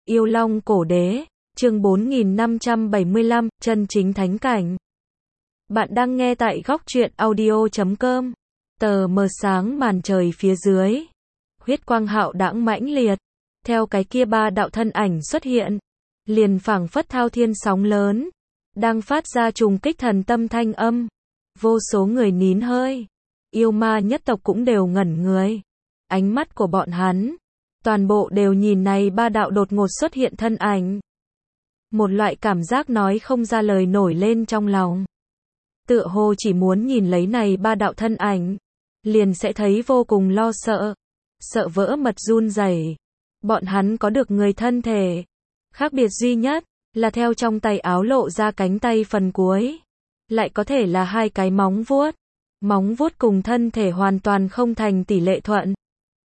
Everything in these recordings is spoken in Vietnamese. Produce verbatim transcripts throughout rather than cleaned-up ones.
Yêu Long Cổ Đế, chương bốn nghìn năm trăm bảy mươi lăm, chân chính thánh cảnh. Bạn đang nghe tại góc truyện audio chấm com. Tờ mờ sáng màn trời phía dưới. Huyết quang hạo đãng mãnh liệt. Theo cái kia ba đạo thân ảnh xuất hiện. Liền phảng phất thao thiên sóng lớn. Đang phát ra trùng kích thần tâm thanh âm. Vô số người nín hơi. Yêu ma nhất tộc cũng đều ngẩn người. Ánh mắt của bọn hắn. Toàn bộ đều nhìn này ba đạo đột ngột xuất hiện thân ảnh. Một loại cảm giác nói không ra lời nổi lên trong lòng. Tựa hồ chỉ muốn nhìn lấy này ba đạo thân ảnh. Liền sẽ thấy vô cùng lo sợ. Sợ vỡ mật run rẩy. Bọn hắn có được người thân thể. Khác biệt duy nhất là theo trong tay áo lộ ra cánh tay phần cuối. Lại có thể là hai cái móng vuốt. Móng vuốt cùng thân thể hoàn toàn không thành tỷ lệ thuận.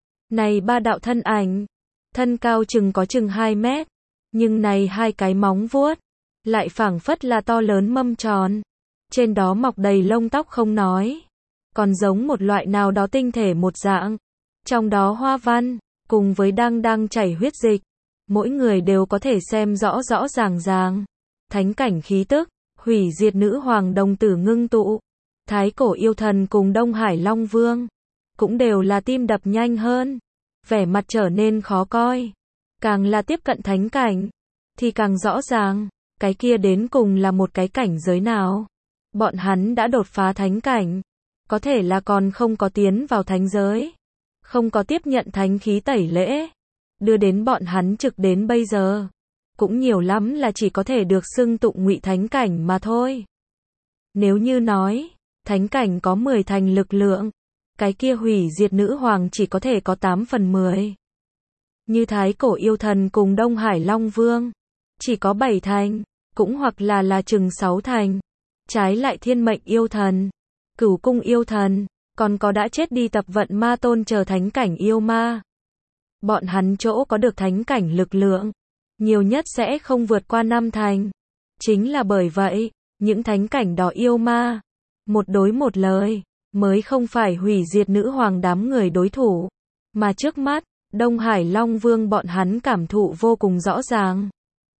Này ba đạo thân ảnh, thân cao chừng có chừng hai mét, nhưng này hai cái móng vuốt, lại phảng phất là to lớn mâm tròn. Trên đó mọc đầy lông tóc không nói, còn giống một loại nào đó tinh thể một dạng. Trong đó hoa văn, cùng với đang đang chảy huyết dịch, mỗi người đều có thể xem rõ rõ ràng ràng. Thánh cảnh khí tức, hủy diệt nữ hoàng đồng tử ngưng tụ, thái cổ yêu thần cùng Đông Hải Long Vương. Cũng đều là tim đập nhanh hơn, vẻ mặt trở nên khó coi. Càng là tiếp cận thánh cảnh, thì càng rõ ràng, cái kia đến cùng là một cái cảnh giới nào. Bọn hắn đã đột phá thánh cảnh, có thể là còn không có tiến vào thánh giới, không có tiếp nhận thánh khí tẩy lễ, đưa đến bọn hắn trực đến bây giờ. Cũng nhiều lắm là chỉ có thể được xưng tụng ngụy thánh cảnh mà thôi. Nếu như nói, thánh cảnh có mười thành lực lượng, cái kia hủy diệt nữ hoàng chỉ có thể có tám phần mười. Như thái cổ yêu thần cùng Đông Hải Long Vương, chỉ có bảy thành, cũng hoặc là là chừng sáu thành. Trái lại thiên mệnh yêu thần, cửu cung yêu thần, còn có đã chết đi tập vận ma tôn chờ thánh cảnh yêu ma. Bọn hắn chỗ có được thánh cảnh lực lượng, nhiều nhất sẽ không vượt qua năm thành. Chính là bởi vậy, những thánh cảnh đó yêu ma, một đối một lời, mới không phải hủy diệt nữ hoàng đám người đối thủ. Mà trước mắt, Đông Hải Long Vương bọn hắn cảm thụ vô cùng rõ ràng.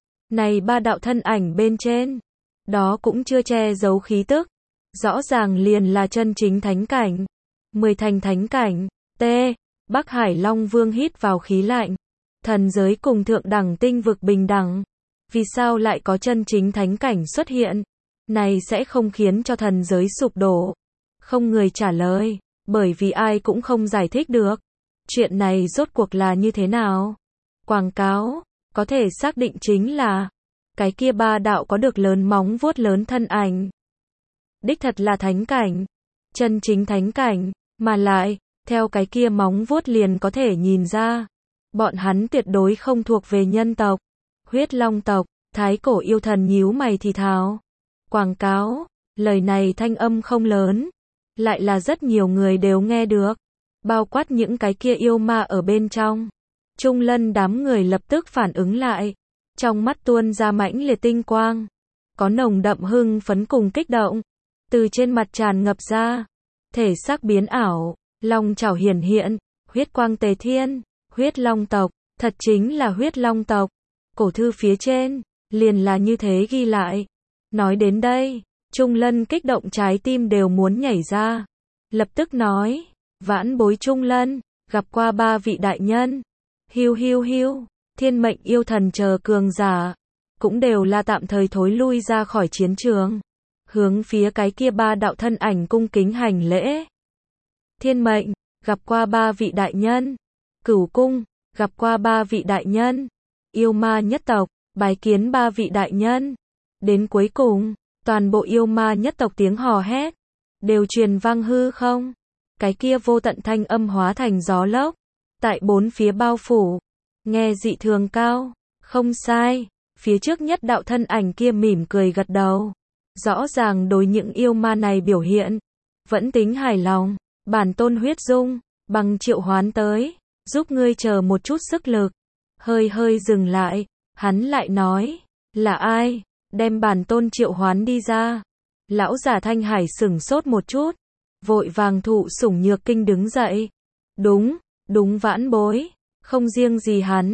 Này ba đạo thân ảnh bên trên, đó cũng chưa che giấu khí tức. Rõ ràng liền là chân chính thánh cảnh. Mười thành thánh cảnh. T. Bắc Hải Long Vương hít vào khí lạnh. Thần giới cùng thượng đẳng tinh vực bình đẳng. Vì sao lại có chân chính thánh cảnh xuất hiện? Này sẽ không khiến cho thần giới sụp đổ. Không người trả lời, bởi vì ai cũng không giải thích được. Chuyện này rốt cuộc là như thế nào? Quảng cáo, có thể xác định chính là, cái kia ba đạo có được lớn móng vuốt lớn thân ảnh. Đích thật là thánh cảnh, chân chính thánh cảnh, mà lại, theo cái kia móng vuốt liền có thể nhìn ra. Bọn hắn tuyệt đối không thuộc về nhân tộc, huyết long tộc, thái cổ yêu thần nhíu mày thì thào. Quảng cáo, lời này thanh âm không lớn. Lại là rất nhiều người đều nghe được, bao quát những cái kia yêu ma ở bên trong. Trung Lân đám người lập tức phản ứng lại, trong mắt tuôn ra mãnh liệt tinh quang, có nồng đậm hưng phấn cùng kích động, từ trên mặt tràn ngập ra, thể xác biến ảo, long chảo hiển hiện, huyết quang tề thiên, huyết long tộc, thật chính là huyết long tộc. Cổ thư phía trên, liền là như thế ghi lại. Nói đến đây, Trung Lân kích động trái tim đều muốn nhảy ra. Lập tức nói, vãn bối Trung Lân, gặp qua ba vị đại nhân. Hiu hiu hiu, thiên mệnh yêu thần chờ cường giả, cũng đều là tạm thời thối lui ra khỏi chiến trường. Hướng phía cái kia ba đạo thân ảnh cung kính hành lễ. Thiên mệnh, gặp qua ba vị đại nhân. Cửu cung, gặp qua ba vị đại nhân. Yêu ma nhất tộc, bái kiến ba vị đại nhân. Đến cuối cùng, toàn bộ yêu ma nhất tộc tiếng hò hét, đều truyền vang hư không. Cái kia vô tận thanh âm hóa thành gió lốc, tại bốn phía bao phủ, nghe dị thường cao. Không sai, phía trước nhất đạo thân ảnh kia mỉm cười gật đầu. Rõ ràng đối những yêu ma này biểu hiện, vẫn tính hài lòng. Bản tôn huyết dung, bằng triệu hoán tới, giúp ngươi chờ một chút sức lực. Hơi hơi dừng lại, hắn lại nói, là ai? Đem bản tôn triệu hoán đi ra. Lão giả Thanh Hải sửng sốt một chút, vội vàng thụ sủng nhược kinh đứng dậy. Đúng, đúng vãn bối, không riêng gì hắn,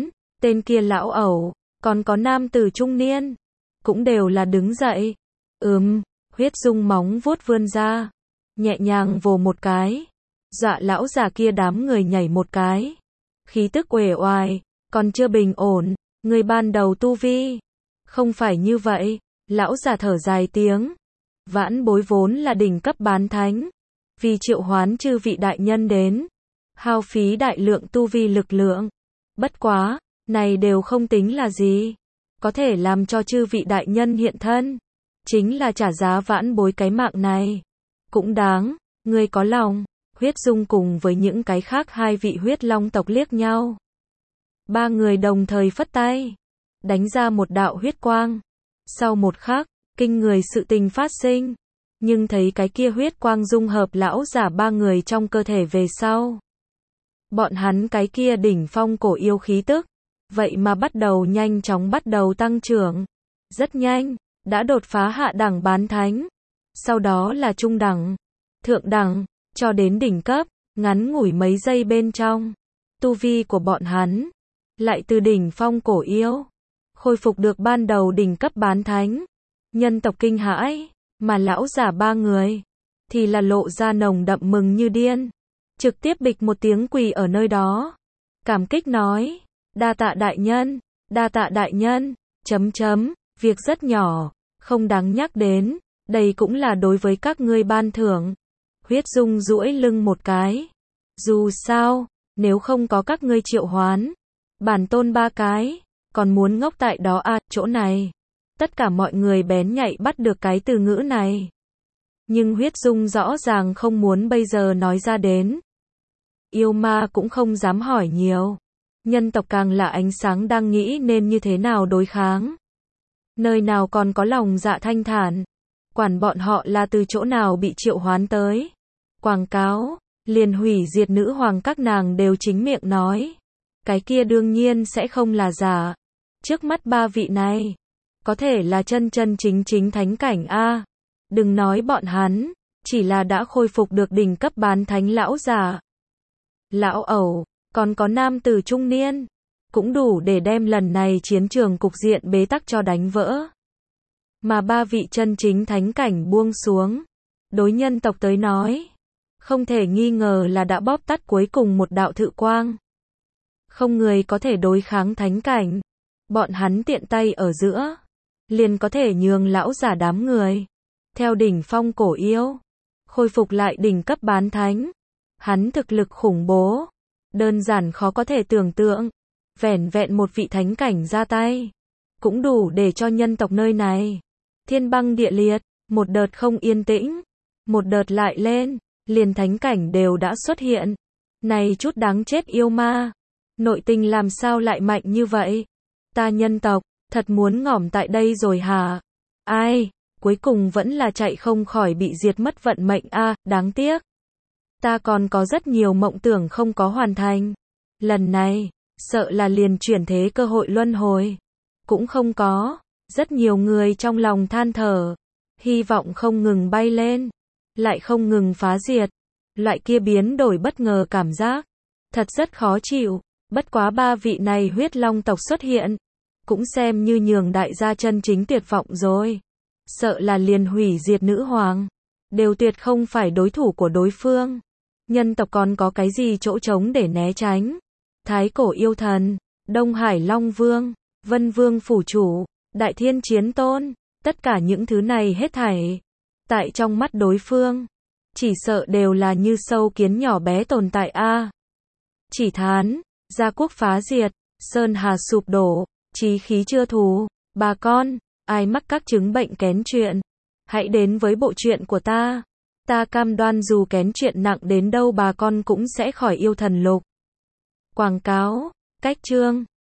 tên kia lão ẩu, còn có nam tử trung niên, cũng đều là đứng dậy. Ừm, Huyết Dung móng vuốt vươn ra, nhẹ nhàng vồ một cái, dọa lão già kia đám người nhảy một cái. Khí tức uể oải, còn chưa bình ổn, người ban đầu tu vi. Không phải như vậy, lão già thở dài tiếng. Vãn bối vốn là đỉnh cấp bán thánh, vì triệu hoán chư vị đại nhân đến, hao phí đại lượng tu vi lực lượng. Bất quá, này đều không tính là gì, có thể làm cho chư vị đại nhân hiện thân, chính là trả giá vãn bối cái mạng này. Cũng đáng, ngươi có lòng. Huyết Dung cùng với những cái khác hai vị huyết long tộc liếc nhau. Ba người đồng thời phất tay, đánh ra một đạo huyết quang. Sau một khắc, kinh người sự tình phát sinh, nhưng thấy cái kia huyết quang dung hợp lão giả ba người trong cơ thể về sau. Bọn hắn cái kia đỉnh phong cổ yêu khí tức, vậy mà bắt đầu nhanh chóng bắt đầu tăng trưởng. Rất nhanh, đã đột phá hạ đẳng bán thánh, sau đó là trung đẳng, thượng đẳng, cho đến đỉnh cấp, ngắn ngủi mấy giây bên trong. Tu vi của bọn hắn, lại từ đỉnh phong cổ yêu, khôi phục được ban đầu đỉnh cấp bán thánh. Nhân tộc kinh hãi, mà lão giả ba người, thì là lộ ra nồng đậm mừng như điên. Trực tiếp bịch một tiếng quỳ ở nơi đó. Cảm kích nói, đa tạ đại nhân, đa tạ đại nhân, chấm chấm, việc rất nhỏ, không đáng nhắc đến, đây cũng là đối với các ngươi ban thưởng. Huyết Dung duỗi lưng một cái. Dù sao, nếu không có các ngươi triệu hoán, bản tôn ba cái, còn muốn ngốc tại đó à, chỗ này. Tất cả mọi người bén nhạy bắt được cái từ ngữ này. Nhưng Huyết Dung rõ ràng không muốn bây giờ nói ra đến. Yêu ma cũng không dám hỏi nhiều. Nhân tộc càng là ánh sáng đang nghĩ nên như thế nào đối kháng. Nơi nào còn có lòng dạ thanh thản. Quản bọn họ là từ chỗ nào bị triệu hoán tới. Quảng cáo, liền hủy diệt nữ hoàng các nàng đều chính miệng nói. Cái kia đương nhiên sẽ không là giả. Trước mắt ba vị này, có thể là chân chân chính chính thánh cảnh A. Đừng nói bọn hắn, chỉ là đã khôi phục được đỉnh cấp bán thánh lão giả. Lão ẩu, còn có nam tử trung niên, cũng đủ để đem lần này chiến trường cục diện bế tắc cho đánh vỡ. Mà ba vị chân chính thánh cảnh buông xuống, đối nhân tộc tới nói, không thể nghi ngờ là đã bóp tắt cuối cùng một đạo thự quang. Không người có thể đối kháng thánh cảnh, bọn hắn tiện tay ở giữa, liền có thể nhường lão giả đám người, theo đỉnh phong cổ yêu, khôi phục lại đỉnh cấp bán thánh. Hắn thực lực khủng bố, đơn giản khó có thể tưởng tượng, vẻn vẹn một vị thánh cảnh ra tay, cũng đủ để cho nhân tộc nơi này thiên băng địa liệt, một đợt không yên tĩnh, một đợt lại lên, liền thánh cảnh đều đã xuất hiện. Này chút đáng chết yêu ma, nội tình làm sao lại mạnh như vậy? Ta nhân tộc, thật muốn ngỏm tại đây rồi hả? Ai, cuối cùng vẫn là chạy không khỏi bị diệt mất vận mệnh a, à, đáng tiếc. Ta còn có rất nhiều mộng tưởng không có hoàn thành. Lần này, sợ là liền chuyển thế cơ hội luân hồi. Cũng không có. Rất nhiều người trong lòng than thở. Hy vọng không ngừng bay lên. Lại không ngừng phá diệt. Loại kia biến đổi bất ngờ cảm giác. Thật rất khó chịu. Bất quá ba vị này huyết long tộc xuất hiện. Cũng xem như nhường đại gia chân chính tuyệt vọng rồi. Sợ là liền hủy diệt nữ hoàng. Đều tuyệt không phải đối thủ của đối phương. Nhân tộc còn có cái gì chỗ trống để né tránh? Thái cổ yêu thần, Đông Hải Long Vương, Vân Vương phủ chủ, Đại Thiên Chiến Tôn, tất cả những thứ này hết thảy, tại trong mắt đối phương, chỉ sợ đều là như sâu kiến nhỏ bé tồn tại a. Chỉ thán, gia quốc phá diệt, sơn hà sụp đổ, chí khí chưa thù, bà con, ai mắc các chứng bệnh kén chuyện, hãy đến với bộ truyện của ta. Ta cam đoan dù kén chuyện nặng đến đâu bà con cũng sẽ khỏi yêu thần lục. Quảng cáo, cách chương